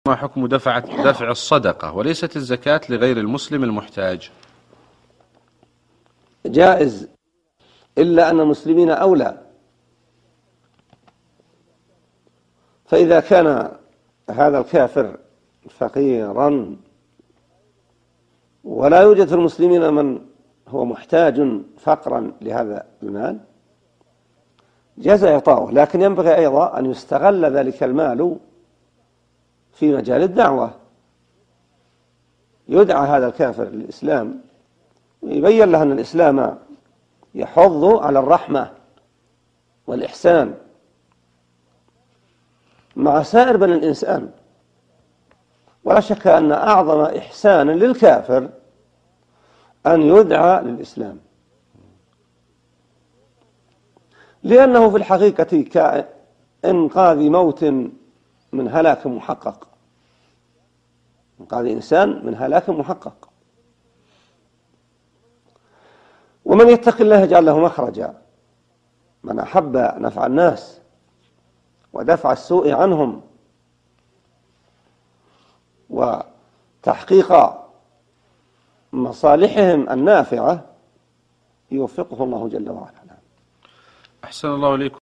ما حكم دفع الصدقة وليست الزكاة لغير المسلم المحتاج؟ جائز، إلا أن المسلمين أولى. فإذا كان هذا الكافر فقيرا ولا يوجد في المسلمين من هو محتاج فقرا لهذا المال، جاز إعطاؤه، لكن ينبغي أيضا أن يستغل ذلك المال في مجال الدعوة، يدعى هذا الكافر للإسلام ويبين له أن الإسلام يحض على الرحمة والإحسان مع سائر بني الإنسان. ولا شك أن أعظم إحسان للكافر أن يدعى للإسلام، لأنه في الحقيقة كإنقاذ موت من هلاك محقق، إنقاذ إنسان من هلاك محقق. ومن يتق الله يجعل له مخرجا. من أحب نفع الناس ودفع السوء عنهم وتحقيق مصالحهم النافعة يوفقه الله جل وعلا. أحسن الله إليكم.